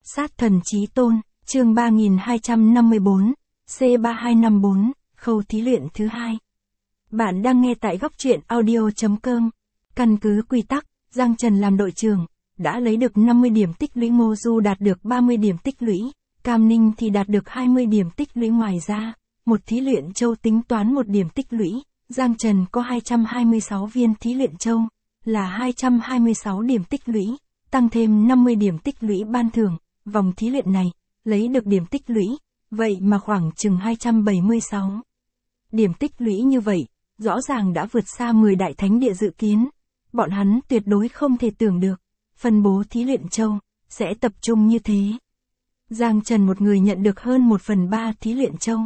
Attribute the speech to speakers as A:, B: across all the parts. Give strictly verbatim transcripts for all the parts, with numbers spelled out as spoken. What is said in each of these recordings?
A: Sát thần chí tôn, chương ba nghìn hai trăm năm mươi bốn, C ba hai năm bốn, khâu thí luyện thứ hai. Bạn đang nghe tại góc truyện audio.com. Căn cứ quy tắc, Giang Trần làm đội trưởng, đã lấy được năm mươi điểm tích lũy, Ngô Du đạt được ba mươi điểm tích lũy, Cam Ninh thì đạt được hai mươi điểm tích lũy. Ngoài ra, một thí luyện châu tính toán một điểm tích lũy, Giang Trần có hai trăm hai mươi sáu viên thí luyện châu, là hai trăm hai mươi sáu điểm tích lũy, tăng thêm năm mươi điểm tích lũy ban thưởng. Vòng thí luyện này, lấy được điểm tích lũy, vậy mà khoảng chừng hai trăm bảy mươi sáu. Điểm tích lũy như vậy, rõ ràng đã vượt xa mười đại thánh địa dự kiến. Bọn hắn tuyệt đối không thể tưởng được, phân bố thí luyện châu, sẽ tập trung như thế. Giang Trần một người nhận được hơn một phần ba thí luyện châu.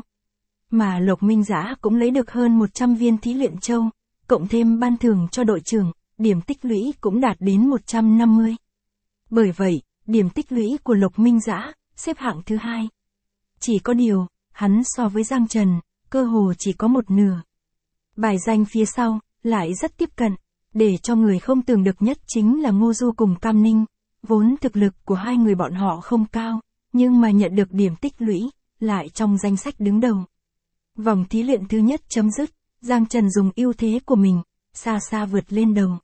A: Mà Lộc Minh Dã cũng lấy được hơn một trăm viên thí luyện châu, cộng thêm ban thưởng cho đội trưởng, điểm tích lũy cũng đạt đến một trăm năm mươi. Bởi vậy, điểm tích lũy của Lộc Minh Dã xếp hạng thứ hai. Chỉ có điều, hắn so với Giang Trần, cơ hồ chỉ có một nửa. Bài danh phía sau, lại rất tiếp cận, để cho người không tưởng được nhất chính là Ngô Du cùng Cam Ninh. Vốn thực lực của hai người bọn họ không cao, nhưng mà nhận được điểm tích lũy, lại trong danh sách đứng đầu. Vòng thí luyện thứ nhất chấm dứt, Giang Trần dùng ưu thế của mình, xa xa vượt lên đầu.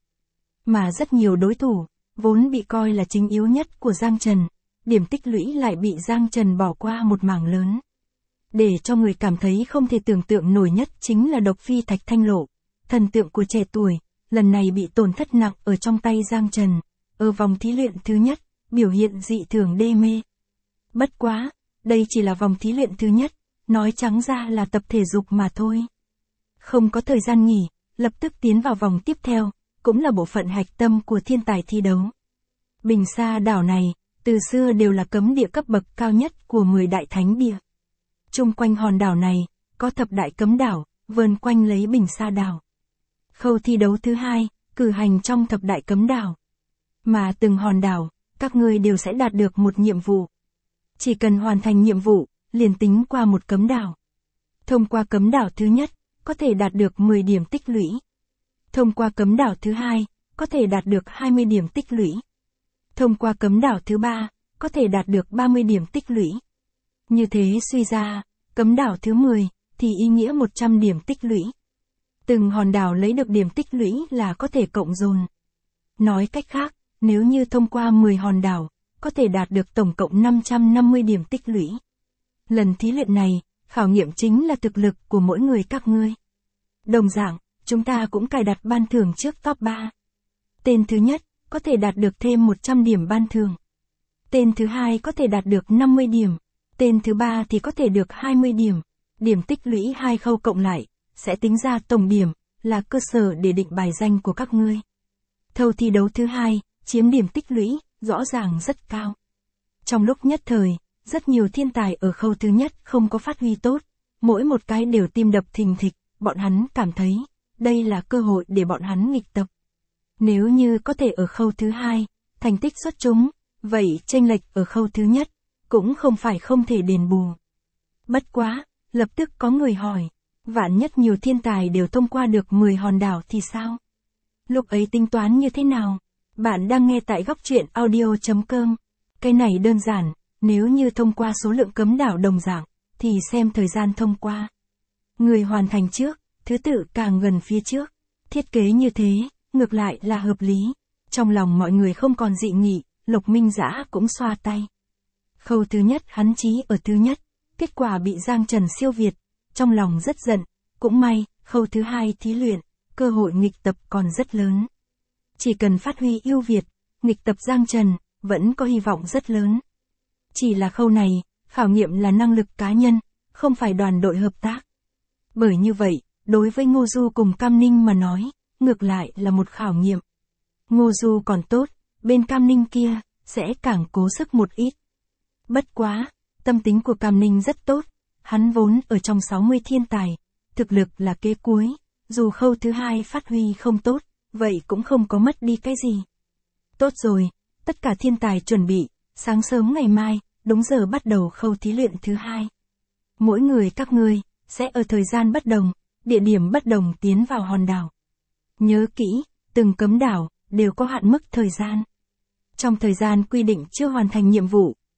A: Mà rất nhiều đối thủ, vốn bị coi là chính yếu nhất của Giang Trần, điểm tích lũy lại bị Giang Trần bỏ qua một mảng lớn. Để cho người cảm thấy không thể tưởng tượng nổi nhất chính là Độc Phi Thạch Thanh Lộ, thần tượng của trẻ tuổi, lần này bị tổn thất nặng ở trong tay Giang Trần, ở vòng thí luyện thứ nhất, biểu hiện dị thường đê mê. Bất quá, đây chỉ là vòng thí luyện thứ nhất, nói trắng ra là tập thể dục mà thôi. Không có thời gian nghỉ, lập tức tiến vào vòng tiếp theo, cũng là bộ phận hạch tâm của thiên tài thi đấu. Bình Sa đảo này, từ xưa đều là cấm địa cấp bậc cao nhất của mười đại thánh địa. Chung quanh hòn đảo này, có thập đại cấm đảo, vờn quanh lấy Bình Sa đảo. Khâu thi đấu thứ hai, cử hành trong thập đại cấm đảo. Mà từng hòn đảo, các ngươi đều sẽ đạt được một nhiệm vụ. Chỉ cần hoàn thành nhiệm vụ, liền tính qua một cấm đảo. Thông qua cấm đảo thứ nhất, có thể đạt được mười điểm tích lũy. Thông qua cấm đảo thứ hai, có thể đạt được hai mươi điểm tích lũy. Thông qua cấm đảo thứ ba, có thể đạt được ba mươi điểm tích lũy. Như thế suy ra, cấm đảo thứ mười, thì ý nghĩa một trăm điểm tích lũy. Từng hòn đảo lấy được điểm tích lũy là có thể cộng dồn. Nói cách khác, nếu như thông qua mười hòn đảo, có thể đạt được tổng cộng năm trăm năm mươi điểm tích lũy. Lần thí luyện này, khảo nghiệm chính là thực lực của mỗi người các ngươi. Đồng dạng, chúng ta cũng cài đặt ban thưởng trước top ba. Tên thứ nhất, có thể đạt được thêm một trăm điểm ban thưởng. Tên thứ hai có thể đạt được năm mươi điểm. Tên thứ ba thì có thể được hai mươi điểm. Điểm tích lũy hai khâu cộng lại, sẽ tính ra tổng điểm, là cơ sở để định bài danh của các ngươi. Thâu thi đấu thứ hai, chiếm điểm tích lũy, rõ ràng rất cao. Trong lúc nhất thời, rất nhiều thiên tài ở khâu thứ nhất không có phát huy tốt, mỗi một cái đều tim đập thình thịch, bọn hắn cảm thấy, đây là cơ hội để bọn hắn nghịch tập. Nếu như có thể ở khâu thứ hai, thành tích xuất chúng, vậy chênh lệch ở khâu thứ nhất, cũng không phải không thể đền bù. Bất quá, lập tức có người hỏi, vạn nhất nhiều thiên tài đều thông qua được mười hòn đảo thì sao? Lúc ấy tính toán như thế nào? Bạn đang nghe tại góc truyện audio.com. Cái này đơn giản, nếu như thông qua số lượng cấm đảo đồng dạng, thì xem thời gian thông qua. Người hoàn thành trước, thứ tự càng gần phía trước. Thiết kế như thế, ngược lại là hợp lý. Trong lòng mọi người không còn dị nghị, Lộc Minh Dã cũng xoa tay. Khâu thứ nhất hắn chí ở thứ nhất, kết quả bị Giang Trần siêu việt, trong lòng rất giận, cũng may, khâu thứ hai thí luyện, cơ hội nghịch tập còn rất lớn. Chỉ cần phát huy ưu việt, nghịch tập Giang Trần, vẫn có hy vọng rất lớn. Chỉ là khâu này, khảo nghiệm là năng lực cá nhân, không phải đoàn đội hợp tác. Bởi như vậy, đối với Ngô Du cùng Cam Ninh mà nói, ngược lại là một khảo nghiệm. Ngô Du còn tốt, bên Cam Ninh kia, sẽ càng cố sức một ít. Bất quá, tâm tính của Cam Ninh rất tốt, hắn vốn ở trong sáu mươi thiên tài, thực lực là kế cuối, dù khâu thứ hai phát huy không tốt, vậy cũng không có mất đi cái gì. Tốt rồi, tất cả thiên tài chuẩn bị, sáng sớm ngày mai, đúng giờ bắt đầu khâu thí luyện thứ hai. Mỗi người các ngươi, sẽ ở thời gian bất đồng, địa điểm bất đồng tiến vào hòn đảo. Nhớ kỹ, từng cấm đảo, đều có hạn mức thời gian. Trong thời gian quy định chưa hoàn thành nhiệm vụ,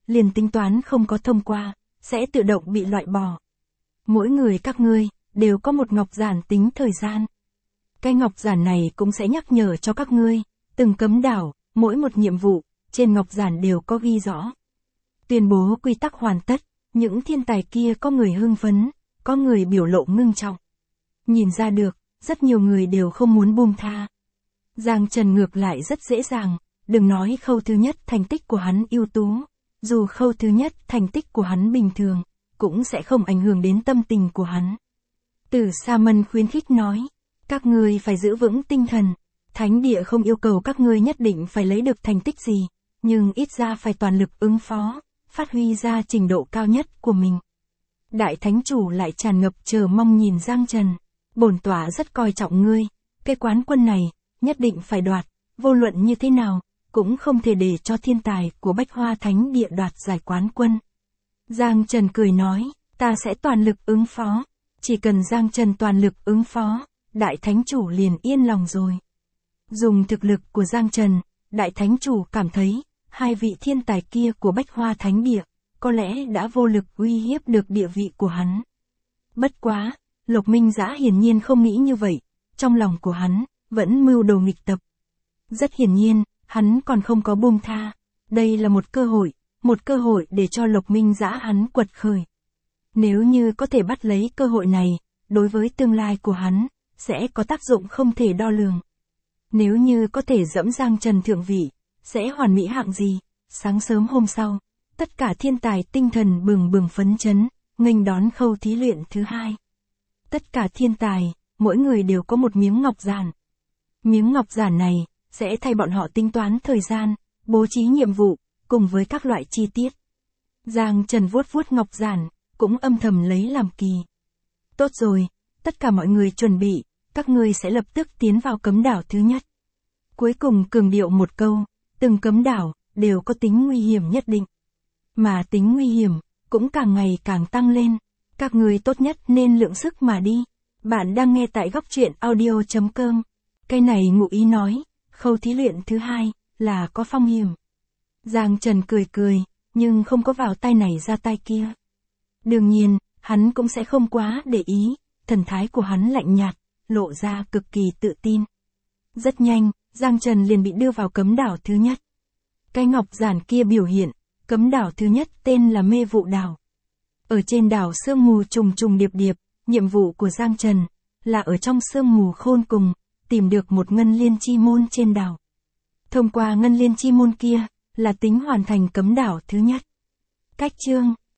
A: liền tính toán không có thông qua, sẽ tự động bị loại bỏ. Mỗi người các ngươi, đều có một ngọc giản tính thời gian. Cái ngọc giản này cũng sẽ nhắc nhở cho các ngươi, từng cấm đảo, mỗi một nhiệm vụ, trên ngọc giản đều có ghi rõ. Tuyên bố quy tắc hoàn tất, những thiên tài kia có người hưng phấn, có người biểu lộ ngưng trọng. Nhìn ra được, rất nhiều người đều không muốn buông tha. Giang Trần ngược lại rất dễ dàng, đừng nói khâu thứ nhất thành tích của hắn ưu tú, dù khâu thứ nhất thành tích của hắn bình thường, cũng sẽ không ảnh hưởng đến tâm tình của hắn. Tử Sa Mân khuyến khích nói, các ngươi phải giữ vững tinh thần, thánh địa không yêu cầu các ngươi nhất định phải lấy được thành tích gì, nhưng ít ra phải toàn lực ứng phó, phát huy ra trình độ cao nhất của mình. Đại thánh chủ lại tràn ngập chờ mong nhìn Giang Trần, bổn tọa rất coi trọng ngươi, cái quán quân này, nhất định phải đoạt, vô luận như thế nào, cũng không thể để cho thiên tài của Bách Hoa Thánh Địa đoạt giải quán quân. Giang Trần cười nói, ta sẽ toàn lực ứng phó, chỉ cần Giang Trần toàn lực ứng phó, Đại Thánh Chủ liền yên lòng rồi. Dùng thực lực của Giang Trần, Đại Thánh Chủ cảm thấy, hai vị thiên tài kia của Bách Hoa Thánh Địa, có lẽ đã vô lực uy hiếp được địa vị của hắn. Bất quá, Lộc Minh Dã hiển nhiên không nghĩ như vậy, trong lòng của hắn, vẫn mưu đồ nghịch tập. Rất hiển nhiên, hắn còn không có buông tha, đây là một cơ hội, một cơ hội để cho Lộc Minh Dã hắn quật khởi. Nếu như có thể bắt lấy cơ hội này, đối với tương lai của hắn, sẽ có tác dụng không thể đo lường. Nếu như có thể dẫm Giang Trần thượng vị, sẽ hoàn mỹ hạng gì? Sáng sớm hôm sau, tất cả thiên tài tinh thần bừng bừng phấn chấn, nghênh đón khâu thí luyện thứ hai. Tất cả thiên tài, mỗi người đều có một miếng ngọc giản. Miếng ngọc giản này, sẽ thay bọn họ tính toán thời gian, bố trí nhiệm vụ, cùng với các loại chi tiết. Giang Trần vuốt vuốt ngọc giản, cũng âm thầm lấy làm kỳ. Tốt rồi, tất cả mọi người chuẩn bị, các ngươi sẽ lập tức tiến vào cấm đảo thứ nhất. Cuối cùng cường điệu một câu, từng cấm đảo, đều có tính nguy hiểm nhất định. Mà tính nguy hiểm, cũng càng ngày càng tăng lên. Các ngươi tốt nhất nên lượng sức mà đi. Bạn đang nghe tại góc truyện audio chấm com. Cái này ngụ ý nói, khâu thí luyện thứ hai, là có phong hiểm. Giang Trần cười cười, nhưng không có vào tay này ra tay kia. Đương nhiên, hắn cũng sẽ không quá để ý, thần thái của hắn lạnh nhạt, lộ ra cực kỳ tự tin. Rất nhanh, Giang Trần liền bị đưa vào cấm đảo thứ nhất. Cái ngọc giản kia biểu hiện, cấm đảo thứ nhất tên là Mê Vụ Đảo. Ở trên đảo sương mù trùng trùng điệp điệp, nhiệm vụ của Giang Trần, là ở trong sương mù khôn cùng, tìm được một ngân liên chi môn trên đảo. Thông qua ngân liên chi môn kia, là tính hoàn thành cấm đảo thứ nhất. Cách chương